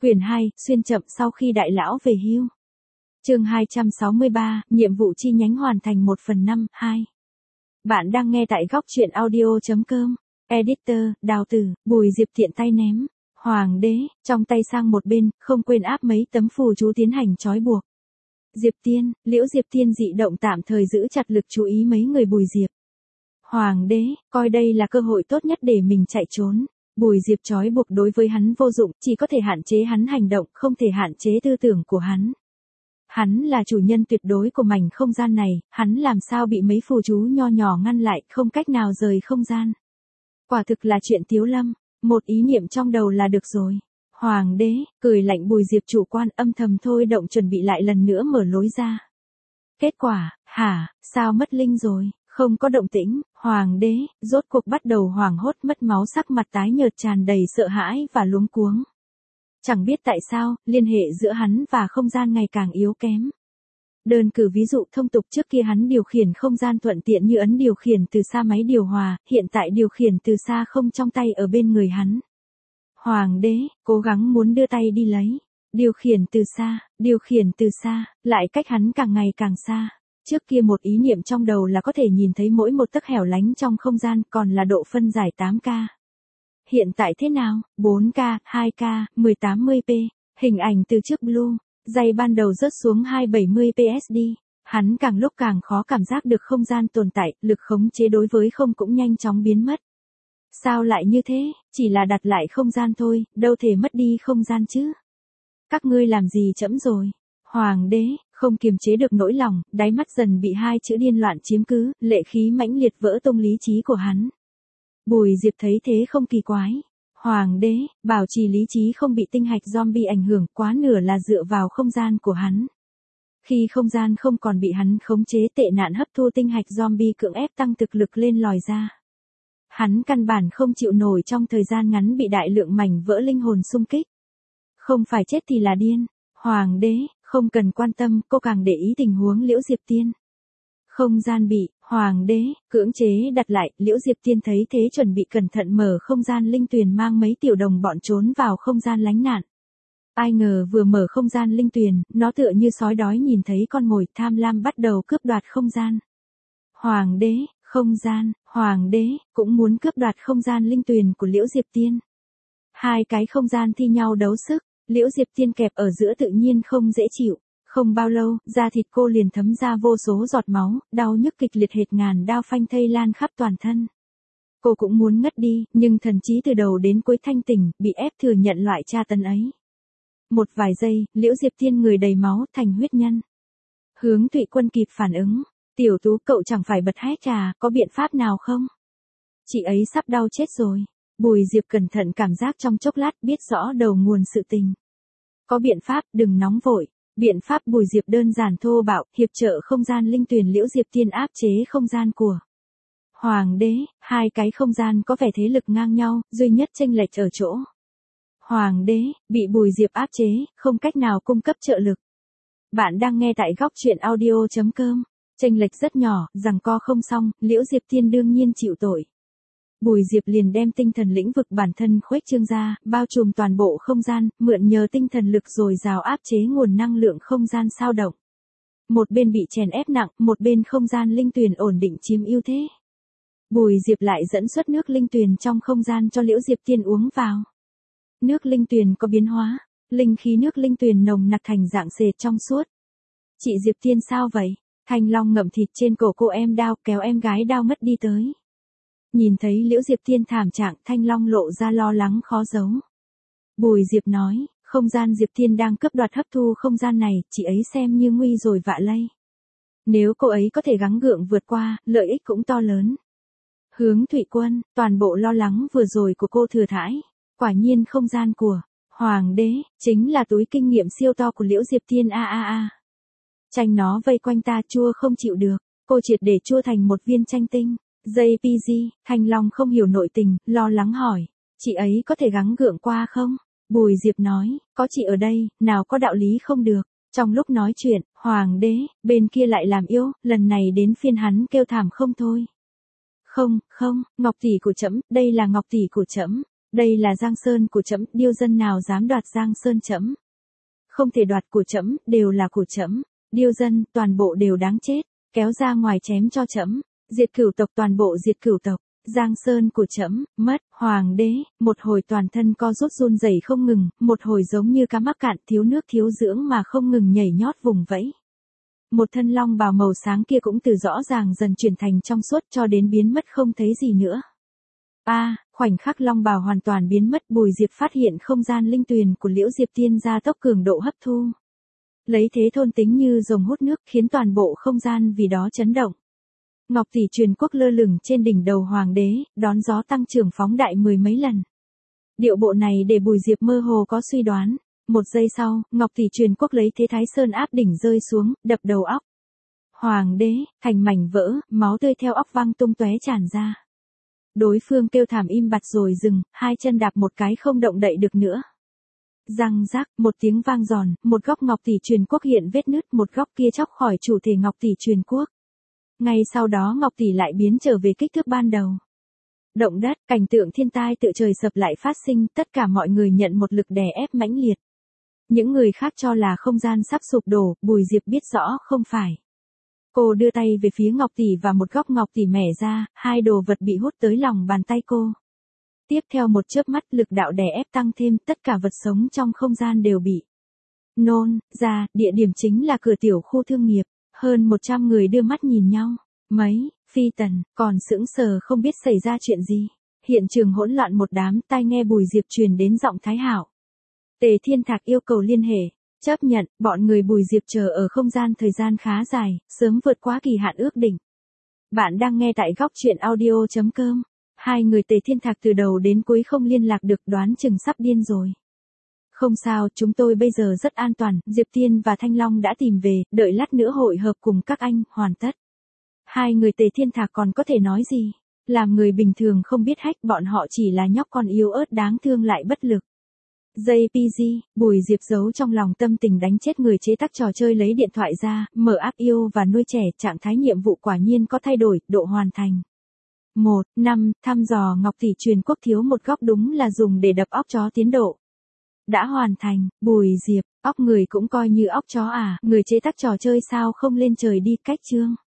Quyển 2, xuyên chậm sau khi đại lão về hưu. Chương 263, nhiệm vụ chi nhánh hoàn thành 1/5, 2. Bạn đang nghe tại góc truyện audio.com. Editor, Đào Tử, Bùi Diệp tiện tay ném Hoàng đế trong tay sang một bên, không quên áp mấy tấm phù chú tiến hành trói buộc. Diệp Tiên, Liễu Diệp Tiên dị động tạm thời giữ chặt lực chú ý mấy người Bùi Diệp. Hoàng đế coi đây là cơ hội tốt nhất để mình chạy trốn. Bùi Diệp trói buộc đối với hắn vô dụng, chỉ có thể hạn chế hắn hành động, không thể hạn chế tư tưởng của hắn. Hắn là chủ nhân tuyệt đối của mảnh không gian này, hắn làm sao bị mấy phù chú nho nhỏ ngăn lại, không cách nào rời không gian. Quả thực là chuyện tiếu lâm, một ý niệm trong đầu là được rồi. Hoàng đế, cười lạnh. Bùi Diệp chủ quan âm thầm thôi động chuẩn bị lại lần nữa mở lối ra. Kết quả, sao mất linh rồi, không có động tĩnh. Hoàng đế, rốt cuộc bắt đầu hoảng hốt mất máu, sắc mặt tái nhợt tràn đầy sợ hãi và luống cuống. Chẳng biết tại sao, liên hệ giữa hắn và không gian ngày càng yếu kém. Đơn cử ví dụ thông tục, trước kia hắn điều khiển không gian thuận tiện như ấn điều khiển từ xa máy điều hòa, hiện tại điều khiển từ xa không trong tay ở bên người hắn. Hoàng đế, cố gắng muốn đưa tay đi lấy. Điều khiển từ xa, lại cách hắn càng ngày càng xa. Trước kia một ý niệm trong đầu là có thể nhìn thấy mỗi một tấc hẻo lánh trong không gian, còn là độ phân giải 8K. Hiện tại thế nào? 4K, 2K, 1080p, hình ảnh từ trước Blue, dây ban đầu rớt xuống 270 PSD. Hắn càng lúc càng khó cảm giác được không gian tồn tại, lực khống chế đối với không cũng nhanh chóng biến mất. Sao lại như thế? Chỉ là đặt lại không gian thôi, đâu thể mất đi không gian chứ. Các ngươi làm gì chậm rồi? Hoàng đế không kiềm chế được nỗi lòng, đáy mắt dần bị hai chữ điên loạn chiếm cứ, lệ khí mãnh liệt vỡ tung lý trí của hắn. Bùi Diệp thấy thế không kỳ quái. Hoàng đế, bảo trì lý trí không bị tinh hạch zombie ảnh hưởng, quá nửa là dựa vào không gian của hắn. Khi không gian không còn bị hắn khống chế, tệ nạn hấp thu tinh hạch zombie cưỡng ép tăng thực lực lên lòi ra. Hắn căn bản không chịu nổi trong thời gian ngắn bị đại lượng mảnh vỡ linh hồn xung kích. Không phải chết thì là điên. Hoàng đế, không cần quan tâm, cô càng để ý tình huống Liễu Diệp Tiên. Không gian bị, Hoàng đế, cưỡng chế đặt lại. Liễu Diệp Tiên thấy thế chuẩn bị cẩn thận mở không gian linh tuyền, mang mấy tiểu đồng bọn trốn vào không gian lánh nạn. Ai ngờ vừa mở không gian linh tuyền, nó tựa như sói đói nhìn thấy con mồi, tham lam bắt đầu cướp đoạt không gian. Hoàng đế, Hoàng đế, cũng muốn cướp đoạt không gian linh tuyền của Liễu Diệp Tiên. Hai cái không gian thi nhau đấu sức, Liễu Diệp Tiên kẹp ở giữa tự nhiên không dễ chịu. Không bao lâu, da thịt cô liền thấm ra vô số giọt máu, đau nhức kịch liệt hệt ngàn đao phanh thây lan khắp toàn thân. Cô cũng muốn ngất đi, nhưng thần trí từ đầu đến cuối thanh tỉnh, bị ép thừa nhận loại tra tấn ấy. Một vài giây, Liễu Diệp Tiên người đầy máu, thành huyết nhân. Hướng Thụy Quân kịp phản ứng. Tiểu Tú, cậu chẳng phải bật hét à, có biện pháp nào không? Chị ấy sắp đau chết rồi. Bùi Diệp cẩn thận cảm giác trong chốc lát, biết rõ đầu nguồn sự tình. Có biện pháp, đừng nóng vội. Biện pháp Bùi Diệp đơn giản thô bạo, hiệp trợ không gian linh tuyền Liễu Diệp Tiên áp chế không gian của Hoàng đế. Hai cái không gian có vẻ thế lực ngang nhau, duy nhất chênh lệch ở chỗ Hoàng đế bị Bùi Diệp áp chế, không cách nào cung cấp trợ lực. Bạn đang nghe tại góc truyện audio.com. Chênh lệch rất nhỏ, giằng co không xong, Liễu Diệp Tiên đương nhiên chịu tội. Bùi Diệp liền đem tinh thần lĩnh vực bản thân khuếch trương ra, bao trùm toàn bộ không gian, mượn nhờ tinh thần lực dồi dào áp chế nguồn năng lượng không gian xao động. Một bên bị chèn ép nặng, một bên không gian linh tuyền ổn định chiếm ưu thế. Bùi Diệp lại dẫn xuất nước linh tuyền trong không gian cho Liễu Diệp Tiên uống vào. Nước linh tuyền có biến hóa, linh khí nước linh tuyền nồng nặc thành dạng sệt trong suốt. Chị Diệp Tiên sao vậy? Thanh Long ngậm thịt trên cổ cô em đao, kéo em gái đao mất đi tới. Nhìn thấy Liễu Diệp Tiên thảm trạng, Thanh Long lộ ra lo lắng khó giấu. Bùi Diệp nói, không gian Diệp Tiên đang cướp đoạt hấp thu không gian này, chị ấy xem như nguy rồi vạ lây. Nếu cô ấy có thể gắng gượng vượt qua, lợi ích cũng to lớn. Hướng Thụy Quân, toàn bộ lo lắng vừa rồi của cô thừa thãi. Quả nhiên không gian của Hoàng đế chính là túi kinh nghiệm siêu to của Liễu Diệp Tiên Tranh nó vây quanh ta chua không chịu được, cô triệt để chua thành một viên tranh tinh. JPG, Thanh Long không hiểu nội tình, lo lắng hỏi, chị ấy có thể gắng gượng qua không? Bùi Diệp nói, có chị ở đây, nào có đạo lý không được. Trong lúc nói chuyện, Hoàng đế, bên kia lại làm yếu, lần này đến phiên hắn kêu thảm không thôi. Không, Ngọc tỷ của trẫm, đây là Ngọc tỷ của trẫm. Đây là Giang Sơn của trẫm, điêu dân nào dám đoạt Giang Sơn trẫm? Không thể đoạt của trẫm, đều là của trẫm. Điêu dân, toàn bộ đều đáng chết, kéo ra ngoài chém cho trẫm. Diệt cửu tộc, toàn bộ diệt cửu tộc. Giang Sơn của trẫm, mất. Hoàng đế, một hồi toàn thân co rút run rẩy không ngừng, một hồi giống như cá mắc cạn thiếu nước thiếu dưỡng mà không ngừng nhảy nhót vùng vẫy. Một thân long bào màu sáng kia cũng từ rõ ràng dần chuyển thành trong suốt cho đến biến mất không thấy gì nữa. Khoảnh khắc long bào hoàn toàn biến mất, Bùi Diệp phát hiện không gian linh tuyền của Liễu Diệp Tiên gia tốc cường độ hấp thu. Lấy thế thôn tính như rồng hút nước, khiến toàn bộ không gian vì đó chấn động. Ngọc tỷ truyền quốc lơ lửng trên đỉnh đầu hoàng đế, đón gió tăng trưởng phóng đại mười mấy lần. Điệu bộ này để Bùi Diệp mơ hồ có suy đoán. Một giây sau, Ngọc tỷ truyền quốc lấy thế Thái Sơn áp đỉnh rơi xuống, đập đầu óc hoàng đế thành mảnh vỡ, máu tươi theo óc văng tung tóe tràn ra. Đối phương kêu thảm im bặt rồi dừng, hai chân đạp một cái không động đậy được nữa. Răng rác, một tiếng vang giòn, một góc Ngọc tỷ truyền quốc hiện vết nứt, một góc kia chóc khỏi chủ thể Ngọc tỷ truyền quốc. Ngay sau đó Ngọc tỷ lại biến trở về kích thước ban đầu. Động đất, cảnh tượng thiên tai tự trời sập lại phát sinh, tất cả mọi người nhận một lực đè ép mãnh liệt. Những người khác cho là không gian sắp sụp đổ, Bùi Diệp biết rõ không phải. Cô đưa tay về phía Ngọc tỷ và một góc Ngọc tỷ mẻ ra, hai đồ vật bị hút tới lòng bàn tay cô. Tiếp theo một chớp mắt, lực đạo đè ép tăng thêm, tất cả vật sống trong không gian đều bị nôn ra, địa điểm chính là cửa tiểu khu thương nghiệp. Hơn 100 người đưa mắt nhìn nhau. Phi Tần, còn sững sờ không biết xảy ra chuyện gì. Hiện trường hỗn loạn một đám, tai nghe Bùi Diệp truyền đến giọng Thái Hạo. Tề Thiên Thạc yêu cầu liên hệ. Chấp nhận, bọn người Bùi Diệp chờ ở không gian thời gian khá dài, sớm vượt quá kỳ hạn ước định. Bạn đang nghe tại góc truyện audio.com. Hai người Tề Thiên Thạc từ đầu đến cuối không liên lạc được, đoán chừng sắp điên rồi. Không sao, chúng tôi bây giờ rất an toàn, Diệp Tiên và Thanh Long đã tìm về, đợi lát nữa hội hợp cùng các anh, hoàn tất. Hai người Tề Thiên Thạc còn có thể nói gì? Làm người bình thường không biết hack, bọn họ chỉ là nhóc con yếu ớt đáng thương lại bất lực. JPG, Bùi Diệp giấu trong lòng tâm tình đánh chết người chế tác trò chơi lấy điện thoại ra, mở app yêu và nuôi trẻ, trạng thái nhiệm vụ quả nhiên có thay đổi, độ hoàn thành. 1.5, thăm dò Ngọc tỷ truyền quốc thiếu một góc đúng là dùng để đập óc chó tiến độ. Đã hoàn thành, Bùi Diệp, óc người cũng coi như óc chó à, người chế tác trò chơi sao không lên trời đi, cách chương.